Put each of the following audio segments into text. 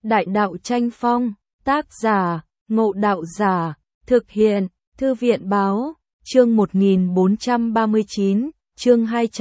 Đại đạo tranh phong, tác giả, Ngộ Đạo Giả, thực hiện, Thư viện báo, chương 1439, chương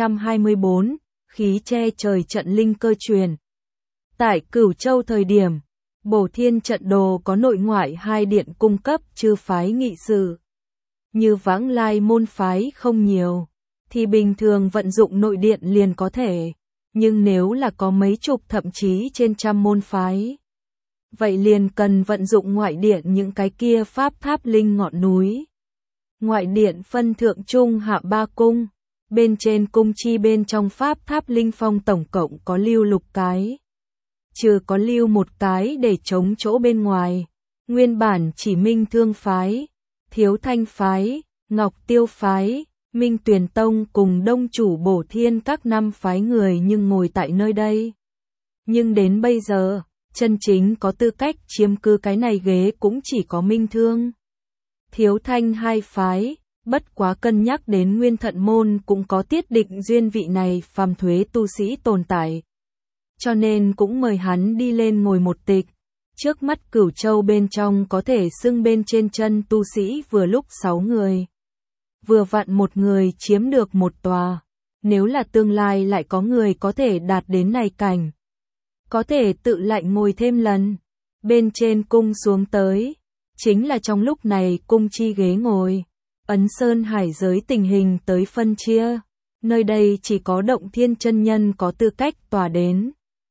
224, khí che trời trận linh cơ truyền. Tại Cửu Châu thời điểm, Bổ Thiên trận đồ có nội ngoại hai điện cung cấp chư phái nghị sự. Như Vãng Lai môn phái không nhiều, thì bình thường vận dụng nội điện liền có thể, nhưng nếu là có mấy chục thậm chí trên trăm môn phái, vậy liền cần vận dụng ngoại điện những cái kia pháp tháp linh ngọn núi. Ngoại điện phân thượng trung hạ ba cung, bên trên cung chi bên trong pháp tháp linh phong tổng cộng có lưu lục cái. Trừ có lưu một cái để chống chỗ bên ngoài, nguyên bản chỉ Minh Thương phái, Thiếu Thanh phái, Ngọc Tiêu phái, Minh Tuyền Tông cùng đông chủ Bổ Thiên các năm phái người nhưng ngồi tại nơi đây. Nhưng đến bây giờ, chân chính có tư cách chiếm cứ cái này ghế cũng chỉ có Minh Thương. Thiếu Thanh hai phái, bất quá cân nhắc đến Nguyên Thận môn cũng có tiết định duyên vị này phàm thuế tu sĩ tồn tại. Cho nên cũng mời hắn đi lên ngồi một tịch. Trước mắt Cửu Châu bên trong có thể xưng bên trên chân tu sĩ vừa lúc 6 người. Vừa vặn một người chiếm được một tòa. Nếu là tương lai lại có người có thể đạt đến này cảnh, có thể tự lại ngồi thêm lần. Bên trên cung xuống tới, chính là trong lúc này cung chi ghế ngồi. Ấn Sơn Hải giới tình hình tới phân chia. Nơi đây chỉ có Động Thiên chân nhân có tư cách tòa đến.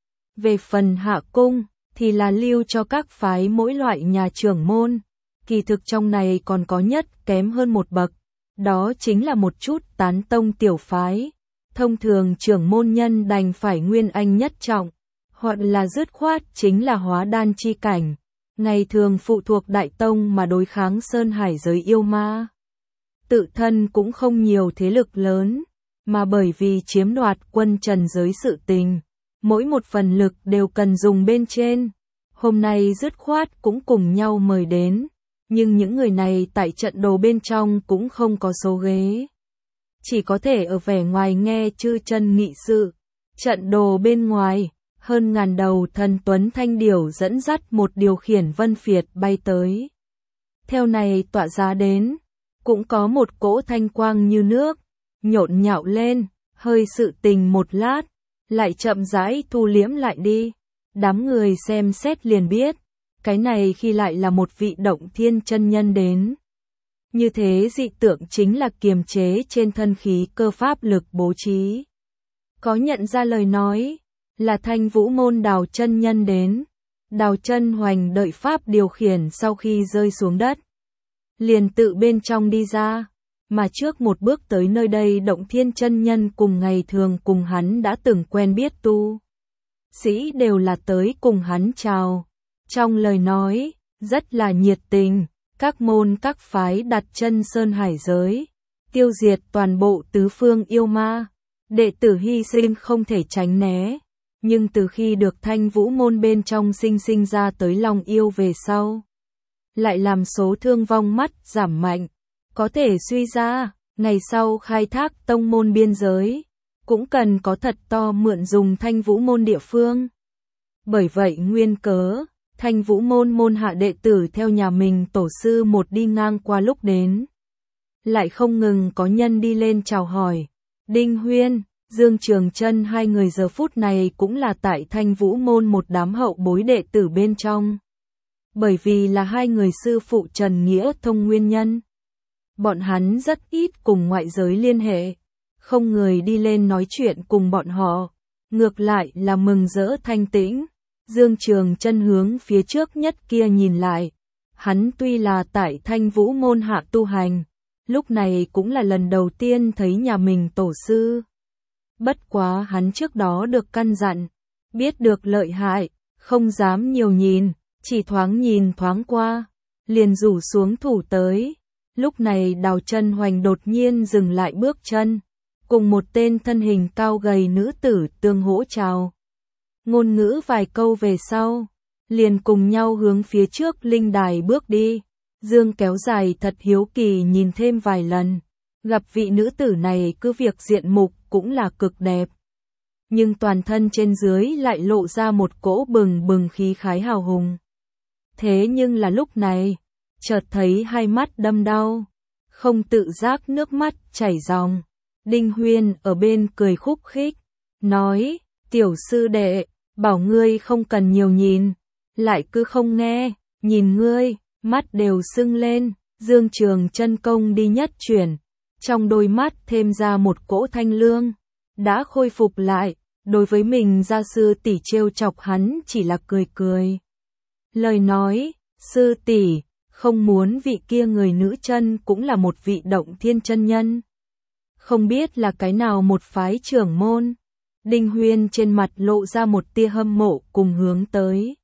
Về phần hạ cung, thì là lưu cho các phái mỗi loại nhà trưởng môn. Kỳ thực trong này còn có nhất kém hơn một bậc. Đó chính là một chút tán tông tiểu phái. Thông thường trưởng môn nhân đành phải nguyên anh nhất trọng, hoặc là dứt khoát chính là hóa đan chi cảnh. Ngày thường phụ thuộc đại tông mà đối kháng Sơn Hải giới yêu ma. Tự thân cũng không nhiều thế lực lớn, mà bởi vì chiếm đoạt quân trần giới sự tình, mỗi một phần lực đều cần dùng bên trên. Hôm nay dứt khoát cũng cùng nhau mời đến, nhưng những người này tại trận đồ bên trong cũng không có số ghế. Chỉ có thể ở vẻ ngoài nghe chư chân nghị sự. Trận đồ bên ngoài, hơn ngàn đầu thần tuấn thanh điểu dẫn dắt một điều khiển vân phiệt bay tới. Theo này tọa giá đến, cũng có một cỗ thanh quang như nước, nhộn nhạo lên, hơi sự tình một lát, lại chậm rãi thu liễm lại đi. Đám người xem xét liền biết, cái này khi lại là một vị Động Thiên chân nhân đến. Như thế dị tượng chính là kiềm chế trên thân khí cơ pháp lực bố trí. Có nhận ra lời nói, là Thanh Vũ môn Đào chân nhân đến. Đào chân hoành đợi pháp điều khiển sau khi rơi xuống đất, liền tự bên trong đi ra, mà trước một bước tới nơi đây Động Thiên chân nhân cùng ngày thường cùng hắn đã từng quen biết tu sĩ đều là tới cùng hắn chào. Trong lời nói, rất là nhiệt tình, các môn các phái đặt chân Sơn Hải giới, tiêu diệt toàn bộ tứ phương yêu ma, đệ tử hy sinh không thể tránh né. Nhưng từ khi được Thanh Vũ môn bên trong sinh ra tới Long yêu về sau, lại làm số thương vong mắt giảm mạnh, có thể suy ra, ngày sau khai thác tông môn biên giới, cũng cần có thật to mượn dùng Thanh Vũ môn địa phương. Bởi vậy nguyên cớ, Thanh Vũ môn môn hạ đệ tử theo nhà mình tổ sư một đi ngang qua lúc đến, lại không ngừng có nhân đi lên chào hỏi. Đinh Huyên, Dương Trường Chân hai người giờ phút này cũng là tại Thanh Vũ môn một đám hậu bối đệ tử bên trong. Bởi vì là hai người sư phụ Trần Nghĩa Thông nguyên nhân, bọn hắn rất ít cùng ngoại giới liên hệ, không người đi lên nói chuyện cùng bọn họ, ngược lại là mừng rỡ thanh tĩnh. Dương Trường Chân hướng phía trước nhất kia nhìn lại, hắn tuy là tại Thanh Vũ môn hạ tu hành, lúc này cũng là lần đầu tiên thấy nhà mình tổ sư. Bất quá hắn trước đó được căn dặn, biết được lợi hại, không dám nhiều nhìn, chỉ thoáng nhìn thoáng qua, liền rủ xuống thủ tới. Lúc này Đào chân hoành đột nhiên dừng lại bước chân, cùng một tên thân hình cao gầy nữ tử tương hỗ chào. Ngôn ngữ vài câu về sau, liền cùng nhau hướng phía trước linh đài bước đi. Dương kéo dài thật hiếu kỳ nhìn thêm vài lần, gặp vị nữ tử này cứ việc diện mục cũng là cực đẹp. nhưng toàn thân trên dưới lại lộ ra một cỗ bừng bừng khí khái hào hùng. Thế nhưng là lúc này, chợt thấy hai mắt đâm đau, không tự giác nước mắt chảy ròng. Đinh Huyên ở bên cười khúc khích, nói, tiểu sư đệ, bảo ngươi không cần nhiều nhìn, lại cứ không nghe, nhìn ngươi, mắt đều sưng lên. Dương Trường chân công đi nhất chuyển, trong đôi mắt thêm ra một cỗ thanh lương, đã khôi phục lại. Đối với mình gia sư tỷ trêu chọc hắn chỉ là cười cười. Lời nói, sư tỷ, không muốn vị kia người nữ chân cũng là một vị Động Thiên chân nhân. Không biết là cái nào một phái trưởng môn. Đinh Huyên trên mặt lộ ra một tia hâm mộ cùng hướng tới.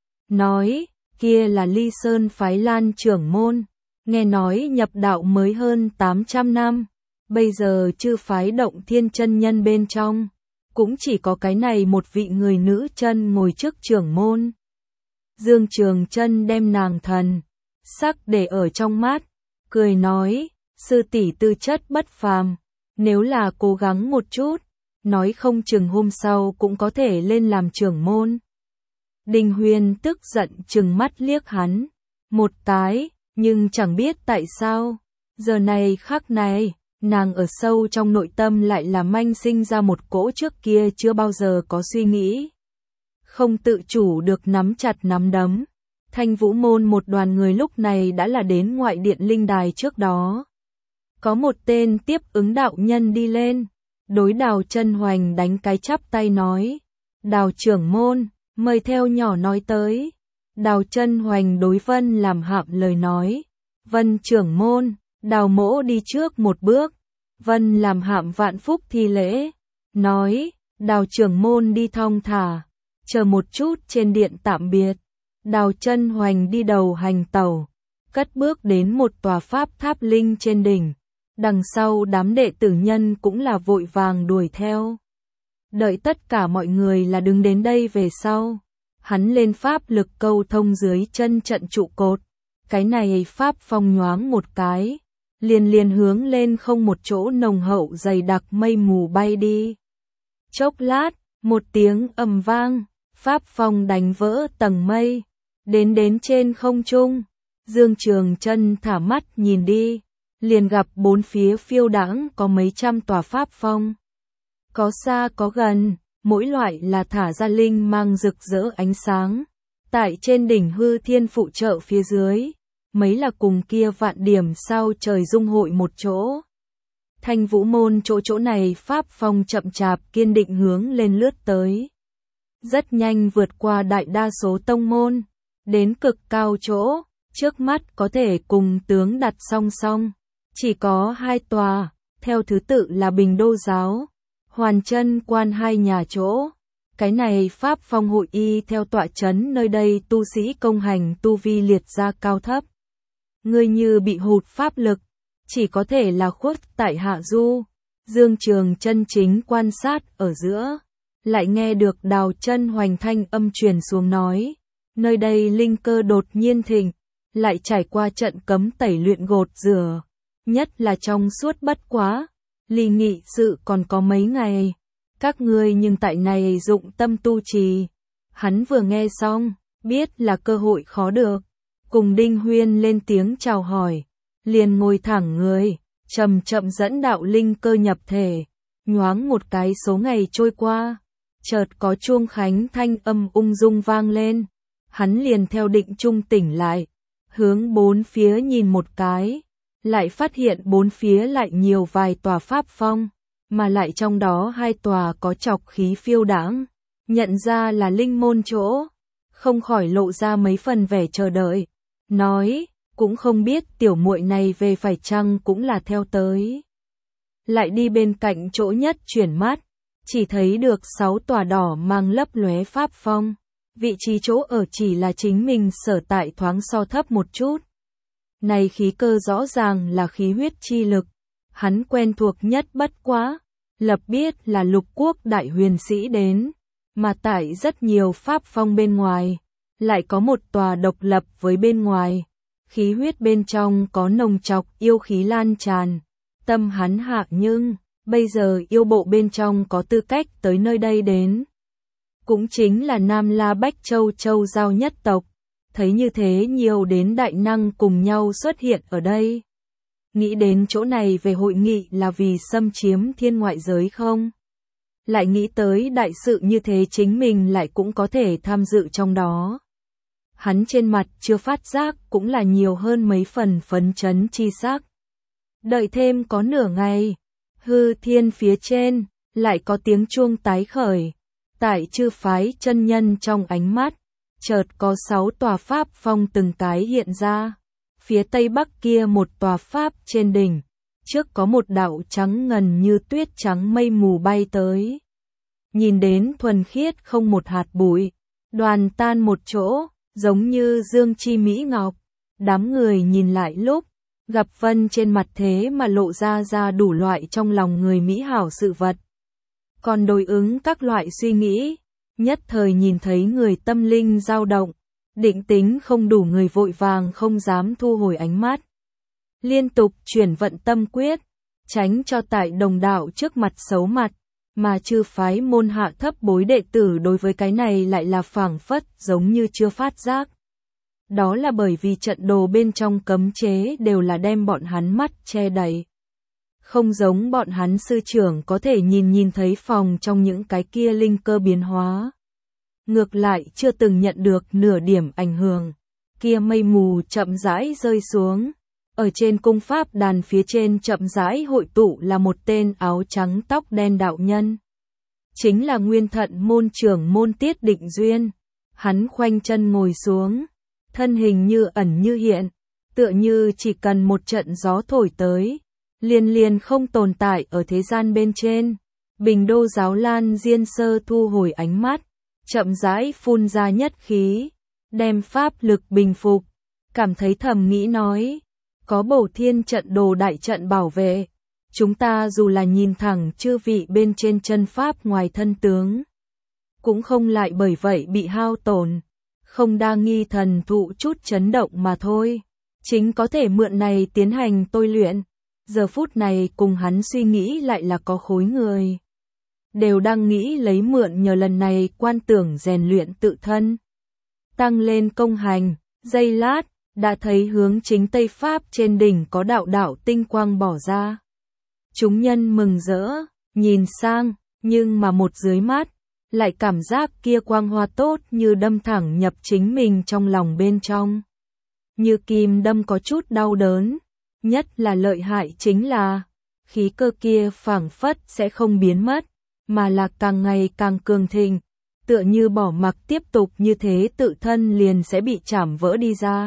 Nói, kia là Ly Sơn phái Lan trưởng môn, nghe nói nhập đạo mới hơn 800 năm, bây giờ chư phái Động Thiên chân nhân bên trong. Cũng chỉ có cái này một vị người nữ chân ngồi trước trưởng môn. Dương Trường Chân đem nàng thần sắc để ở trong mắt, cười nói, sư tỷ tư chất bất phàm, nếu là cố gắng một chút, nói không chừng hôm sau cũng có thể lên làm trưởng môn. Đinh Huyên tức giận trừng mắt liếc hắn một cái, nhưng chẳng biết tại sao, giờ này khắc này, nàng ở sâu trong nội tâm lại là manh sinh ra một cỗ trước kia chưa bao giờ có suy nghĩ. Không tự chủ được nắm chặt nắm đấm. Thanh Vũ môn một đoàn người lúc này đã là đến ngoại điện linh đài trước đó. Có một tên tiếp ứng đạo nhân đi lên, đối Đào Chân Hoành đánh cái chắp tay nói, Đào trưởng môn, mời theo nhỏ nói tới. Đào Chân Hoành đối Vân làm Hạm lời nói, Vân trưởng môn. Đào mỗ đi trước một bước. Vân làm Hạm vạn phúc thi lễ, nói, Đào trưởng môn đi thong thả, chờ một chút trên điện tạm biệt. Đào Chân Hoành đi đầu hành tẩu, cất bước đến một tòa pháp tháp linh trên đỉnh, đằng sau đám đệ tử nhân cũng là vội vàng đuổi theo. Đợi tất cả mọi người là đứng đến đây về sau, hắn lên pháp lực câu thông dưới chân trận trụ cột, cái này pháp phong nhoáng một cái, liền hướng lên không một chỗ nồng hậu dày đặc mây mù bay đi. Chốc lát, một tiếng ầm vang, pháp phong đánh vỡ tầng mây, đến trên không trung. Dương Trường Chân thả mắt nhìn đi, liền gặp bốn phía phiêu đãng có mấy trăm tòa pháp phong. Có xa có gần, mỗi loại là thả ra linh mang rực rỡ ánh sáng. Tại trên đỉnh hư thiên phụ trợ phía dưới, mấy là cùng kia vạn điểm sao trời dung hội một chỗ. Thanh Vũ môn chỗ này pháp phong chậm chạp kiên định hướng lên lướt tới. Rất nhanh vượt qua đại đa số tông môn, đến cực cao chỗ, trước mắt có thể cùng tướng đặt song song. Chỉ có hai tòa, theo thứ tự là Bình Đô giáo, Hoàn Chân quan hai nhà chỗ. Cái này pháp phong hội y theo tọa chấn nơi đây tu sĩ công hành tu vi liệt ra cao thấp. Người như bị hụt pháp lực, chỉ có thể là khuất tại hạ du. Dương Trường Chân chính quan sát ở giữa, lại nghe được Đào Chân Hoành thanh âm truyền xuống nói, nơi đây linh cơ đột nhiên thịnh, lại trải qua trận cấm tẩy luyện gột rửa, nhất là trong suốt bất quá, ly nghị sự còn có mấy ngày, các ngươi nhưng tại này dụng tâm tu trì. Hắn vừa nghe xong, biết là cơ hội khó được, cùng Đinh Huyên lên tiếng chào hỏi, liền ngồi thẳng người, chậm chậm dẫn đạo linh cơ nhập thể. Nhoáng một cái số ngày trôi qua, chợt có chuông khánh thanh âm ung dung vang lên, hắn liền theo định trung tỉnh lại, hướng bốn phía nhìn một cái, lại phát hiện bốn phía lại nhiều vài tòa pháp phong, mà lại trong đó hai tòa có trọc khí phiêu đãng, nhận ra là linh môn chỗ, không khỏi lộ ra mấy phần vẻ chờ đợi, nói, cũng không biết tiểu muội này về phải chăng cũng là theo tới. Lại đi bên cạnh chỗ nhất chuyển mắt, chỉ thấy được 6 tòa đỏ mang lấp lóe pháp phong, vị trí chỗ ở chỉ là chính mình sở tại thoáng so thấp một chút. Này khí cơ rõ ràng là khí huyết chi lực, hắn quen thuộc nhất bất quá, lập biết là lục quốc đại huyền sĩ đến, mà tại rất nhiều pháp phong bên ngoài, lại có một tòa độc lập với bên ngoài, khí huyết bên trong có nồng trọc yêu khí lan tràn, tâm hắn hạ nhưng Bây giờ yêu bộ bên trong có tư cách tới nơi đây đến. Cũng chính là Nam La Bách Châu Châu Giao nhất tộc. Thấy như thế nhiều đến đại năng cùng nhau xuất hiện ở đây. Nghĩ đến chỗ này về hội nghị là vì xâm chiếm thiên ngoại giới không? Lại nghĩ tới đại sự như thế chính mình lại cũng có thể tham dự trong đó. Hắn trên mặt chưa phát giác cũng là nhiều hơn mấy phần phấn chấn chi sắc. Đợi thêm có nửa ngày, hư thiên phía trên, lại có tiếng chuông tái khởi. Tại chư phái chân nhân trong ánh mắt, chợt có 6 tòa pháp phong từng tái hiện ra. Phía tây bắc kia một tòa pháp trên đỉnh, trước có một đạo trắng ngần như tuyết trắng mây mù bay tới. Nhìn đến thuần khiết không một hạt bụi, đoàn tan một chỗ, giống như dương chi mỹ ngọc. Đám người nhìn lại lúc, gặp Vân trên mặt thế mà lộ ra đủ loại trong lòng người mỹ hảo sự vật. Còn đối ứng các loại suy nghĩ, nhất thời nhìn thấy người tâm linh dao động, định tính không đủ người vội vàng không dám thu hồi ánh mắt. Liên tục chuyển vận tâm quyết, tránh cho tại đồng đạo trước mặt xấu mặt, mà chư phái môn hạ thấp bối đệ tử đối với cái này lại là phảng phất giống như chưa phát giác. Đó là bởi vì trận đồ bên trong cấm chế đều là đem bọn hắn mắt che đậy. Không giống bọn hắn sư trưởng có thể nhìn thấy phòng trong những cái kia linh cơ biến hóa. Ngược lại chưa từng nhận được nửa điểm ảnh hưởng. Kia mây mù chậm rãi rơi xuống. Ở trên cung pháp đàn phía trên chậm rãi hội tụ là một tên áo trắng tóc đen đạo nhân. Chính là Nguyên Thận môn trưởng môn Tiết Định Duyên. Hắn khoanh chân ngồi xuống. Thân hình như ẩn như hiện. Tựa như chỉ cần một trận gió thổi tới. Liền không tồn tại ở thế gian bên trên. Bình Đô Giáo Lan Diên Sơ thu hồi ánh mắt. Chậm rãi phun ra nhất khí. Đem pháp lực bình phục. Cảm thấy thầm nghĩ nói. Có Bổ Thiên trận đồ đại trận bảo vệ. Chúng ta dù là nhìn thẳng chư vị bên trên chân pháp ngoài thân tướng. Cũng không lại bởi vậy bị hao tổn. Không đa nghi thần thụ chút chấn động mà thôi. Chính có thể mượn này tiến hành tôi luyện. Giờ phút này cùng hắn suy nghĩ lại là có khối người. Đều đang nghĩ lấy mượn nhờ lần này quan tưởng rèn luyện tự thân. Tăng lên công hành, giây lát, đã thấy hướng chính Tây Pháp trên đỉnh có đạo tinh quang bỏ ra. Chúng nhân mừng rỡ, nhìn sang, nhưng mà một dưới mắt, lại cảm giác kia quang hoa tốt như đâm thẳng nhập chính mình trong lòng bên trong. Như kim đâm có chút đau đớn, nhất là lợi hại chính là, khí cơ kia phảng phất sẽ không biến mất, mà là càng ngày càng cường thịnh, tựa như bỏ mặc tiếp tục như thế tự thân liền sẽ bị chảm vỡ đi ra.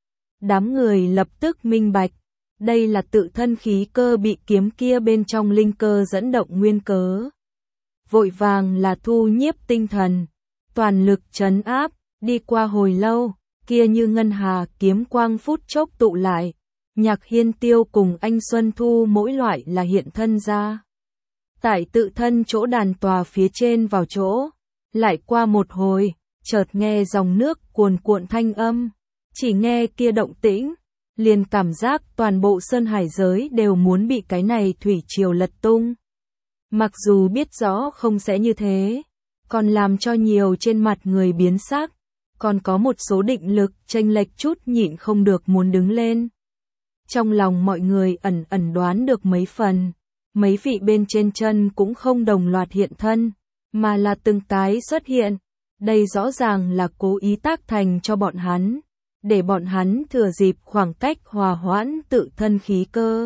Đám người lập tức minh bạch, đây là tự thân khí cơ bị kiếm kia bên trong linh cơ dẫn động nguyên cớ. Vội vàng là thu nhiếp tinh thần, toàn lực trấn áp, đi qua hồi lâu, kia như ngân hà kiếm quang phút chốc tụ lại. Nhạc Hiên Tiêu cùng anh Xuân Thu mỗi loại là hiện thân ra. Tại tự thân chỗ đàn tòa phía trên vào chỗ, lại qua một hồi, chợt nghe dòng nước cuồn cuộn thanh âm, chỉ nghe kia động tĩnh, liền cảm giác toàn bộ sơn hải giới đều muốn bị cái này thủy triều lật tung. Mặc dù biết rõ không sẽ như thế, còn làm cho nhiều trên mặt người biến sắc, còn có một số định lực chênh lệch chút nhịn không được muốn đứng lên. Trong lòng mọi người ẩn đoán được mấy phần, mấy vị bên trên chân cũng không đồng loạt hiện thân, mà là từng tái xuất hiện. Đây rõ ràng là cố ý tác thành cho bọn hắn, để bọn hắn thừa dịp khoảng cách hòa hoãn tự thân khí cơ.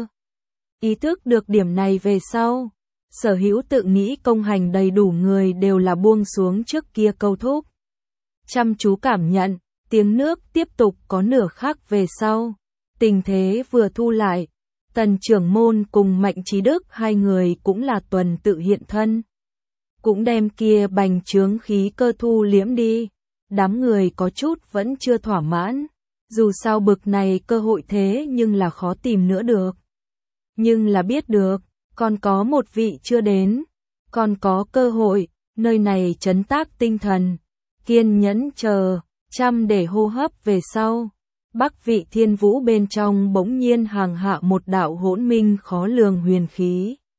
Ý thức được điểm này về sau, sở hữu tự nghĩ công hành đầy đủ người đều là buông xuống trước kia câu thúc. Chăm chú cảm nhận, tiếng nước tiếp tục có nửa khắc về sau. Tình thế vừa thu lại, Tần trưởng môn cùng Mạnh Chí Đức hai người cũng là tuần tự hiện thân. Cũng đem kia bành trướng khí cơ thu liễm đi. Đám người có chút vẫn chưa thỏa mãn. Dù sao bực này cơ hội thế nhưng là khó tìm nữa được. Nhưng là biết được, còn có một vị chưa đến. Còn có cơ hội, nơi này trấn tác tinh thần. Kiên nhẫn chờ, chăm để hô hấp về sau. Bắc vị thiên vũ bên trong bỗng nhiên hàng hạ một đạo hỗn minh khó lường huyền khí.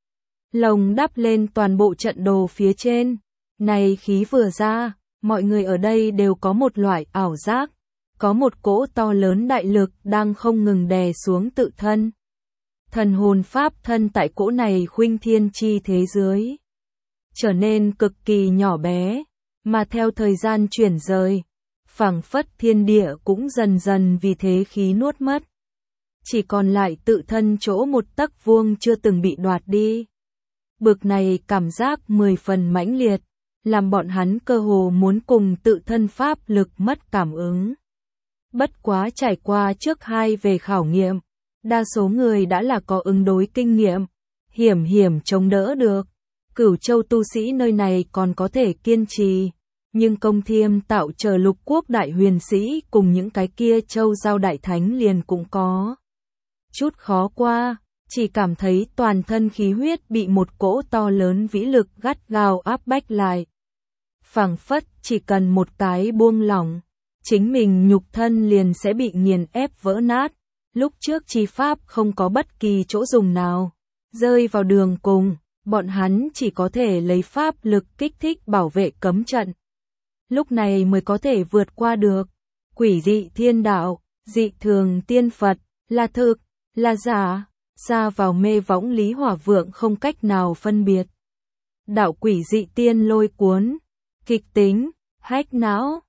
lồng đắp lên toàn bộ trận đồ phía trên. Này khí vừa ra, mọi người ở đây đều có một loại ảo giác, có một cỗ to lớn đại lực đang không ngừng đè xuống tự thân. Thần hồn pháp thân tại cỗ này khuynh thiên chi thế giới trở nên cực kỳ nhỏ bé, mà theo thời gian chuyển rời, phảng phất thiên địa cũng dần dần vì thế khí nuốt mất. Chỉ còn lại tự thân chỗ một tấc vuông chưa từng bị đoạt đi. Bực này cảm giác 10 phần mãnh liệt, làm bọn hắn cơ hồ muốn cùng tự thân pháp lực mất cảm ứng. Bất quá trải qua trước 2 về khảo nghiệm, đa số người đã là có ứng đối kinh nghiệm, hiểm chống đỡ được. Cửu Châu tu sĩ nơi này còn có thể kiên trì, nhưng Công Thiêm Tạo chờ Lục Quốc đại huyền sĩ cùng những cái kia Châu Giao đại thánh liền cũng có chút khó qua, chỉ cảm thấy toàn thân khí huyết bị một cỗ to lớn vĩ lực gắt gao áp bách lại. Phảng phất chỉ cần một cái buông lỏng, chính mình nhục thân liền sẽ bị nghiền ép vỡ nát. Lúc trước chi pháp không có bất kỳ chỗ dùng nào, rơi vào đường cùng, bọn hắn chỉ có thể lấy pháp lực kích thích bảo vệ cấm trận. Lúc này mới có thể vượt qua được. Quỷ dị thiên đạo, dị thường tiên Phật, là thực, là giả, xa vào mê võng Lý Hỏa Vượng không cách nào phân biệt. Đạo quỷ dị tiên lôi cuốn, kịch tính, hách não.